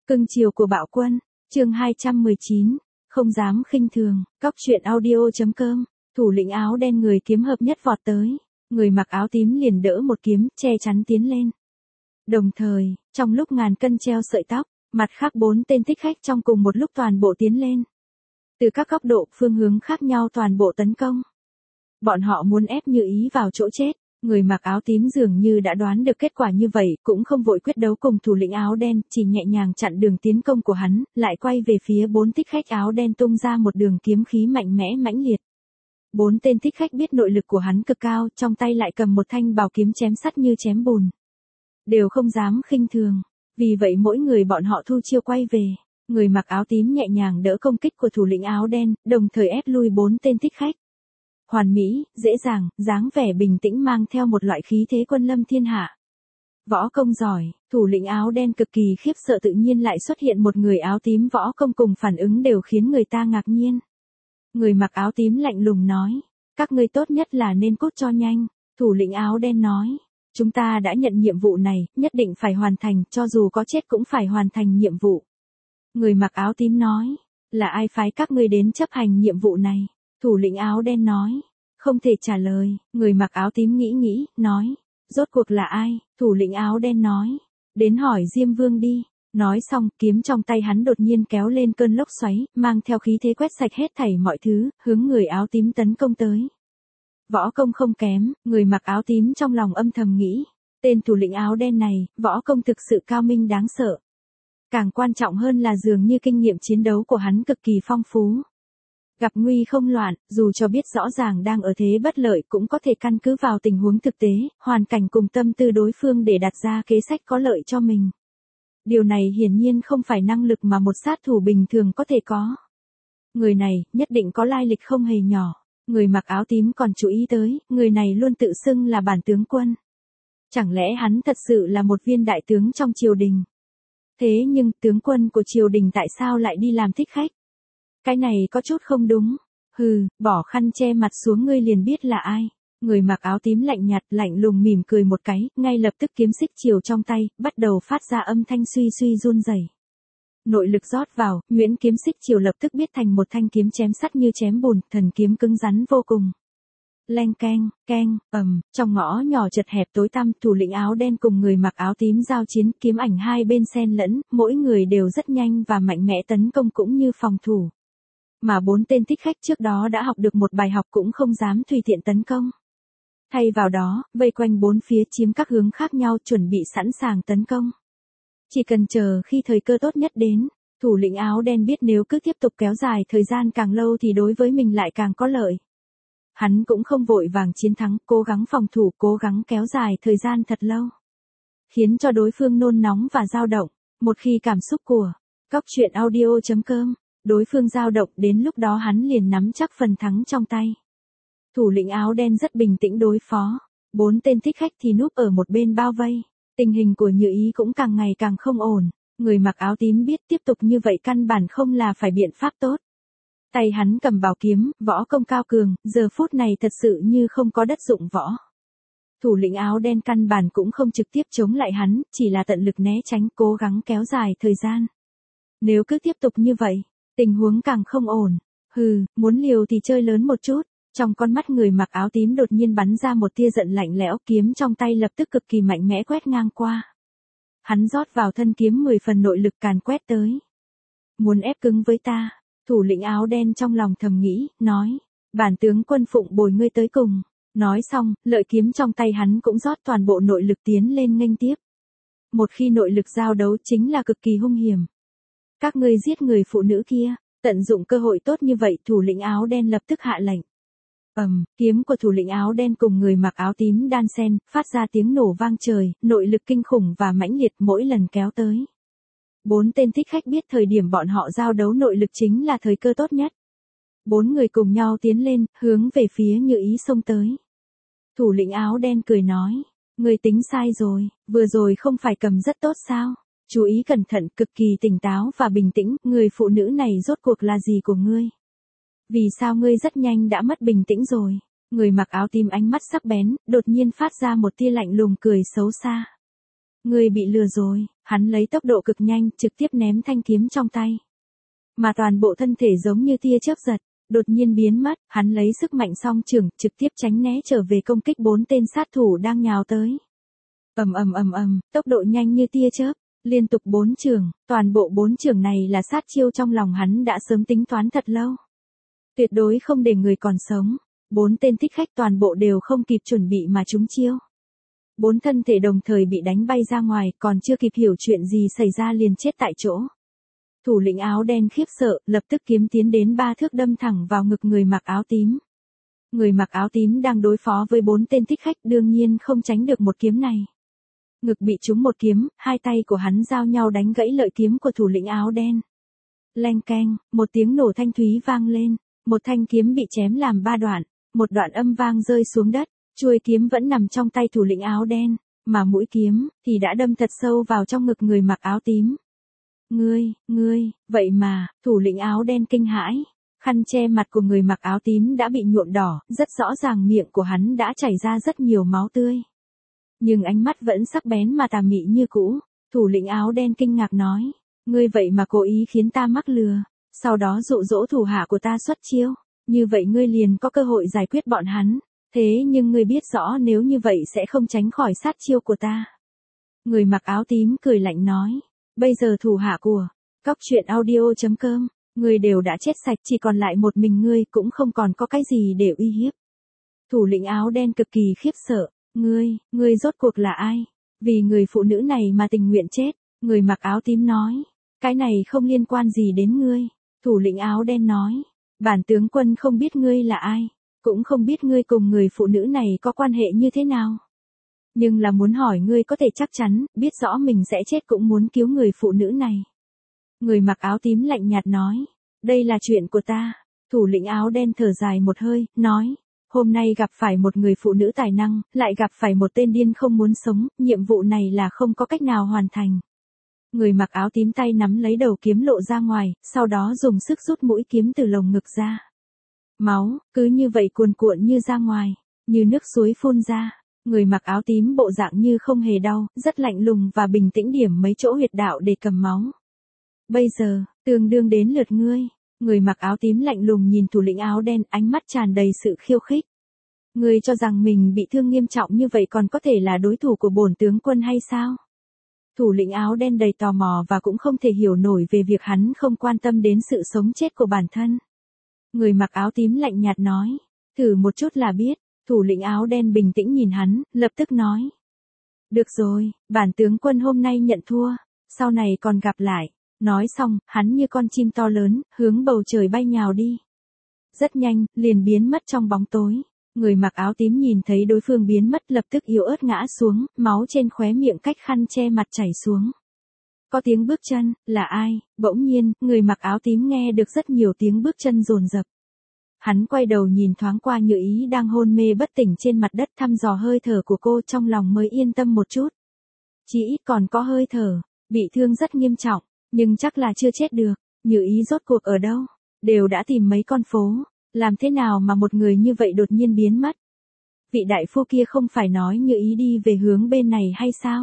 Cưng chiều của bạo quân, chương 219, không dám khinh thường, cóc truyện audio.com, thủ lĩnh áo đen người kiếm hợp nhất vọt tới, người mặc áo tím liền đỡ một kiếm, che chắn tiến lên. Đồng thời, trong lúc ngàn cân treo sợi tóc, mặt khác 4 tên thích khách trong cùng một lúc toàn bộ tiến lên. Từ các góc độ, phương hướng khác nhau toàn bộ tấn công. Bọn họ muốn ép Như Ý vào chỗ chết. Người mặc áo tím dường như đã đoán được kết quả như vậy, cũng không vội quyết đấu cùng thủ lĩnh áo đen, chỉ nhẹ nhàng chặn đường tiến công của hắn, lại quay về phía 4 thích khách áo đen tung ra một đường kiếm khí mạnh mẽ mãnh liệt. 4 tên thích khách biết nội lực của hắn cực cao, trong tay lại cầm một thanh bảo kiếm chém sắt như chém bùn. Đều không dám khinh thường, vì vậy mỗi người bọn họ thu chiêu quay về. Người mặc áo tím nhẹ nhàng đỡ công kích của thủ lĩnh áo đen, đồng thời ép lui 4 tên thích khách. Hoàn mỹ, dễ dàng, dáng vẻ bình tĩnh mang theo một loại khí thế quân lâm thiên hạ. Võ công giỏi, thủ lĩnh áo đen cực kỳ khiếp sợ tự nhiên lại xuất hiện một người áo tím võ công cùng phản ứng đều khiến người ta ngạc nhiên. Người mặc áo tím lạnh lùng nói, các ngươi tốt nhất là nên cút cho nhanh. Thủ lĩnh áo đen nói, chúng ta đã nhận nhiệm vụ này, nhất định phải hoàn thành, cho dù có chết cũng phải hoàn thành nhiệm vụ. Người mặc áo tím nói, là ai phái các ngươi đến chấp hành nhiệm vụ này? Thủ lĩnh áo đen nói, không thể trả lời. Người mặc áo tím nghĩ, nói, rốt cuộc là ai? Thủ lĩnh áo đen nói, đến hỏi Diêm Vương đi. Nói xong, kiếm trong tay hắn đột nhiên kéo lên cơn lốc xoáy, mang theo khí thế quét sạch hết thảy mọi thứ, hướng người áo tím tấn công tới. Võ công không kém, người mặc áo tím trong lòng âm thầm nghĩ, tên thủ lĩnh áo đen này, võ công thực sự cao minh đáng sợ. Càng quan trọng hơn là dường như kinh nghiệm chiến đấu của hắn cực kỳ phong phú. Gặp nguy không loạn, dù cho biết rõ ràng đang ở thế bất lợi cũng có thể căn cứ vào tình huống thực tế, hoàn cảnh cùng tâm tư đối phương để đặt ra kế sách có lợi cho mình. Điều này hiển nhiên không phải năng lực mà một sát thủ bình thường có thể có. Người này, nhất định có lai lịch không hề nhỏ. Người mặc áo tím còn chú ý tới, người này luôn tự xưng là bản tướng quân. Chẳng lẽ hắn thật sự là một viên đại tướng trong triều đình? Thế nhưng, tướng quân của triều đình tại sao lại đi làm thích khách? Cái này có chút không đúng. Hừ, bỏ khăn che mặt xuống ngươi liền biết là ai. Người mặc áo tím lạnh nhạt, lạnh lùng mỉm cười một cái, ngay lập tức kiếm xích chiều trong tay, bắt đầu phát ra âm thanh suy suy run rẩy. Nội lực rót vào, nhuyễn kiếm xích chiều lập tức biết thành một thanh kiếm chém sắt như chém bùn, thần kiếm cứng rắn vô cùng. Leng keng, keng, trong ngõ nhỏ chật hẹp tối tăm, thủ lĩnh áo đen cùng người mặc áo tím giao chiến, kiếm ảnh hai bên xen lẫn, mỗi người đều rất nhanh và mạnh mẽ tấn công cũng như phòng thủ. Mà 4 tên thích khách trước đó đã học được một bài học cũng không dám tùy tiện tấn công. Thay vào đó, vây quanh 4 phía chiếm các hướng khác nhau chuẩn bị sẵn sàng tấn công. Chỉ cần chờ khi thời cơ tốt nhất đến, thủ lĩnh áo đen biết nếu cứ tiếp tục kéo dài thời gian càng lâu thì đối với mình lại càng có lợi. Hắn cũng không vội vàng chiến thắng, cố gắng phòng thủ, cố gắng kéo dài thời gian thật lâu. Khiến cho đối phương nôn nóng và dao động. Một khi cảm xúc của cóc truyện audio.com, đối phương dao động đến lúc đó hắn liền nắm chắc phần thắng trong tay. Thủ lĩnh áo đen rất bình tĩnh đối phó. 4 tên thích khách thì núp ở một bên bao vây. Tình hình của Như Ý cũng càng ngày càng không ổn. Người mặc áo tím biết tiếp tục như vậy căn bản không là phải biện pháp tốt. Tay hắn cầm bảo kiếm, võ công cao cường, giờ phút này thật sự như không có đất dụng võ. Thủ lĩnh áo đen căn bản cũng không trực tiếp chống lại hắn, chỉ là tận lực né tránh, cố gắng kéo dài thời gian. Nếu cứ tiếp tục như vậy, tình huống càng không ổn. Hừ, muốn liều thì chơi lớn một chút. Trong con mắt người mặc áo tím đột nhiên bắn ra một tia giận lạnh lẽo, kiếm trong tay lập tức cực kỳ mạnh mẽ quét ngang qua. Hắn rót vào thân kiếm 10 phần nội lực càn quét tới. Muốn ép cứng với ta? Thủ lĩnh áo đen trong lòng thầm nghĩ, nói, bản tướng quân phụng bồi ngươi tới cùng. Nói xong, lợi kiếm trong tay hắn cũng rót toàn bộ nội lực tiến lên nghênh tiếp. Một khi nội lực giao đấu chính là cực kỳ hung hiểm. Các ngươi giết người phụ nữ kia, tận dụng cơ hội tốt như vậy, thủ lĩnh áo đen lập tức hạ lệnh. Kiếm của thủ lĩnh áo đen cùng người mặc áo tím đan xen, phát ra tiếng nổ vang trời, nội lực kinh khủng và mãnh liệt mỗi lần kéo tới. 4 tên thích khách biết thời điểm bọn họ giao đấu nội lực chính là thời cơ tốt nhất. 4 người cùng nhau tiến lên, hướng về phía Như Ý xông tới. Thủ lĩnh áo đen cười nói, ngươi tính sai rồi, vừa rồi không phải cầm rất tốt sao? Chú ý cẩn thận, cực kỳ tỉnh táo và bình tĩnh, người phụ nữ này rốt cuộc là gì của ngươi? Vì sao ngươi rất nhanh đã mất bình tĩnh rồi? Người mặc áo tím ánh mắt sắc bén, đột nhiên phát ra một tia lạnh lùng cười xấu xa. Ngươi bị lừa rồi, Hắn lấy tốc độ cực nhanh, trực tiếp ném thanh kiếm trong tay. Mà toàn bộ thân thể giống như tia chớp giật, đột nhiên biến mất, hắn lấy sức mạnh song chưởng, trực tiếp tránh né trở về công kích 4 tên sát thủ đang nhào tới. Tốc độ nhanh như tia chớp, liên tục 4 chưởng, toàn bộ 4 chưởng này là sát chiêu trong lòng hắn đã sớm tính toán thật lâu. Tuyệt đối không để người còn sống, 4 tên thích khách toàn bộ đều không kịp chuẩn bị mà trúng chiêu. 4 thân thể đồng thời bị đánh bay ra ngoài, còn chưa kịp hiểu chuyện gì xảy ra liền chết tại chỗ. Thủ lĩnh áo đen khiếp sợ, lập tức kiếm tiến đến 3 thước đâm thẳng vào ngực người mặc áo tím. Người mặc áo tím đang đối phó với 4 tên thích khách đương nhiên không tránh được một kiếm này. Ngực bị trúng một kiếm, hai tay của hắn giao nhau đánh gãy lợi kiếm của thủ lĩnh áo đen. Leng keng, một tiếng nổ thanh thúy vang lên, một thanh kiếm bị chém làm 3 đoạn, một đoạn âm vang rơi xuống đất, chuôi kiếm vẫn nằm trong tay thủ lĩnh áo đen, mà mũi kiếm thì đã đâm thật sâu vào trong ngực người mặc áo tím. Ngươi, vậy mà, thủ lĩnh áo đen kinh hãi, khăn che mặt của người mặc áo tím đã bị nhuộm đỏ, rất rõ ràng miệng của hắn đã chảy ra rất nhiều máu tươi. Nhưng ánh mắt vẫn sắc bén mà tà mị như cũ, thủ lĩnh áo đen kinh ngạc nói, ngươi vậy mà cố ý khiến ta mắc lừa, sau đó dụ dỗ thủ hạ của ta xuất chiêu, như vậy ngươi liền có cơ hội giải quyết bọn hắn, thế nhưng ngươi biết rõ nếu như vậy sẽ không tránh khỏi sát chiêu của ta. Người mặc áo tím cười lạnh nói, bây giờ thủ hạ của Cóc Truyện Audio.com, ngươi đều đã chết sạch, chỉ còn lại một mình ngươi, cũng không còn có cái gì để uy hiếp. Thủ lĩnh áo đen cực kỳ khiếp sợ, ngươi rốt cuộc là ai? Vì người phụ nữ này mà tình nguyện chết, người mặc áo tím nói, cái này không liên quan gì đến ngươi. Thủ lĩnh áo đen nói, bản tướng quân không biết ngươi là ai, cũng không biết ngươi cùng người phụ nữ này có quan hệ như thế nào. Nhưng là muốn hỏi ngươi có thể chắc chắn, biết rõ mình sẽ chết cũng muốn cứu người phụ nữ này. Người mặc áo tím lạnh nhạt nói, đây là chuyện của ta. Thủ lĩnh áo đen thở dài một hơi, nói, hôm nay gặp phải một người phụ nữ tài năng, lại gặp phải một tên điên không muốn sống, nhiệm vụ này là không có cách nào hoàn thành. Người mặc áo tím tay nắm lấy đầu kiếm lộ ra ngoài, sau đó dùng sức rút mũi kiếm từ lồng ngực ra. Máu, cứ như vậy cuồn cuộn như ra ngoài, như nước suối phun ra. Người mặc áo tím bộ dạng như không hề đau, rất lạnh lùng và bình tĩnh điểm mấy chỗ huyệt đạo để cầm máu. Bây giờ, tương đương đến lượt ngươi. Người mặc áo tím lạnh lùng nhìn thủ lĩnh áo đen, ánh mắt tràn đầy sự khiêu khích. Ngươi cho rằng mình bị thương nghiêm trọng như vậy còn có thể là đối thủ của bổn tướng quân hay sao? Thủ lĩnh áo đen đầy tò mò và cũng không thể hiểu nổi về việc hắn không quan tâm đến sự sống chết của bản thân. Người mặc áo tím lạnh nhạt nói, thử một chút là biết. Thủ lĩnh áo đen bình tĩnh nhìn hắn, lập tức nói. Được rồi, bản tướng quân hôm nay nhận thua, sau này còn gặp lại. Nói xong, hắn như con chim to lớn, hướng bầu trời bay nhào đi. Rất nhanh, liền biến mất trong bóng tối. Người mặc áo tím nhìn thấy đối phương biến mất lập tức yếu ớt ngã xuống, máu trên khóe miệng cách khăn che mặt chảy xuống. Có tiếng bước chân, là ai? Bỗng nhiên, người mặc áo tím nghe được rất nhiều tiếng bước chân dồn dập. Hắn quay đầu nhìn thoáng qua Như Ý đang hôn mê bất tỉnh trên mặt đất, thăm dò hơi thở của cô, trong lòng mới yên tâm một chút. Chỉ ít còn có hơi thở, bị thương rất nghiêm trọng, nhưng chắc là chưa chết được. Như Ý rốt cuộc ở đâu? Đều đã tìm mấy con phố, làm thế nào mà một người như vậy đột nhiên biến mất? Vị đại phu kia không phải nói Như Ý đi về hướng bên này hay sao?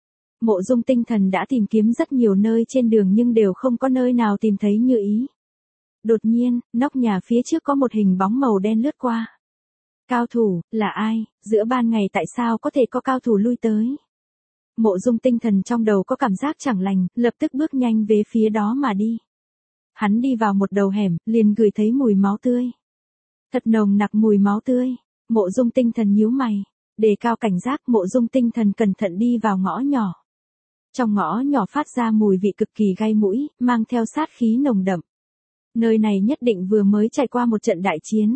Mộ Dung Tinh Thần đã tìm kiếm rất nhiều nơi trên đường nhưng đều không có nơi nào tìm thấy Như Ý. Đột nhiên, nóc nhà phía trước có một hình bóng màu đen lướt qua. Cao thủ, là ai? Giữa ban ngày tại sao có thể có cao thủ lui tới? Mộ Dung Tinh Thần trong đầu có cảm giác chẳng lành, lập tức bước nhanh về phía đó mà đi. Hắn đi vào một đầu hẻm, liền ngửi thấy mùi máu tươi. Thật nồng nặc mùi máu tươi. Mộ Dung Tinh Thần nhíu mày, đề cao cảnh giác. Mộ Dung Tinh Thần cẩn thận đi vào ngõ nhỏ. Trong ngõ nhỏ phát ra mùi vị cực kỳ gai mũi, mang theo sát khí nồng đậm. Nơi này nhất định vừa mới trải qua một trận đại chiến.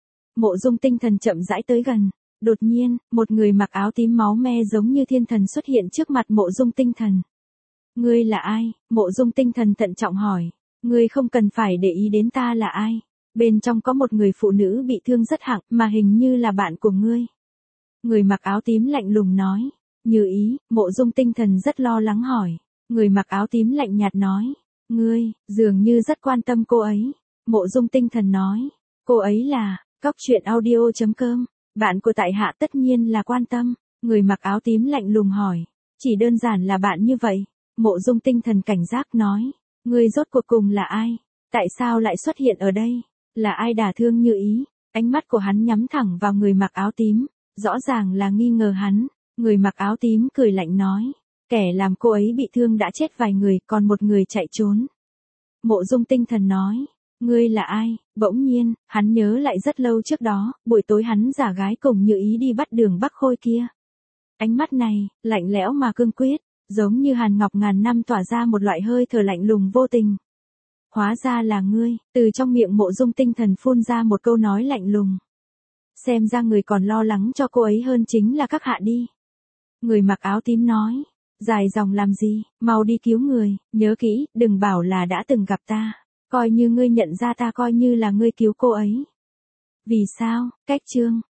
Mộ Dung Tinh Thần chậm rãi tới gần. Đột nhiên, một người mặc áo tím máu me giống như thiên thần xuất hiện trước mặt Mộ Dung Tinh Thần. Ngươi là ai? Mộ Dung Tinh Thần thận trọng hỏi. Ngươi không cần phải để ý đến ta là ai. Bên trong có một người phụ nữ bị thương rất hạng, mà hình như là bạn của ngươi. Người mặc áo tím lạnh lùng nói. Như Ý, Mộ Dung Tinh Thần rất lo lắng hỏi. Người mặc áo tím lạnh nhạt nói. Ngươi, dường như rất quan tâm cô ấy. Mộ Dung Tinh Thần nói. Cô ấy là, Cóc Truyện Audio.com. Bạn của tại hạ tất nhiên là quan tâm. Người mặc áo tím lạnh lùng hỏi. Chỉ đơn giản là bạn như vậy. Mộ Dung tinh thần cảnh giác nói, ngươi rốt cuộc cùng là ai? Tại sao lại xuất hiện ở đây? Là ai đả thương Như Ý? Ánh mắt của hắn nhắm thẳng vào người mặc áo tím, rõ ràng là nghi ngờ hắn. Người mặc áo tím cười lạnh nói, kẻ làm cô ấy bị thương đã chết vài người, còn một người chạy trốn. Mộ Dung tinh thần nói, ngươi là ai? Bỗng nhiên, hắn nhớ lại rất lâu trước đó, buổi tối hắn giả gái cùng Như Ý đi bắt Đường Bắc Khôi kia. Ánh mắt này, lạnh lẽo mà cương quyết, giống như hàn ngọc ngàn năm tỏa ra một loại hơi thở lạnh lùng vô tình. Hóa ra là ngươi, từ trong miệng Mộ Dung tinh thần phun ra một câu nói lạnh lùng. Xem ra người còn lo lắng cho cô ấy hơn chính là các hạ đi. Người mặc áo tím nói, dài dòng làm gì, mau đi cứu người, nhớ kỹ, đừng bảo là đã từng gặp ta. Coi như ngươi nhận ra ta, coi như là ngươi cứu cô ấy. Vì sao? Cách chương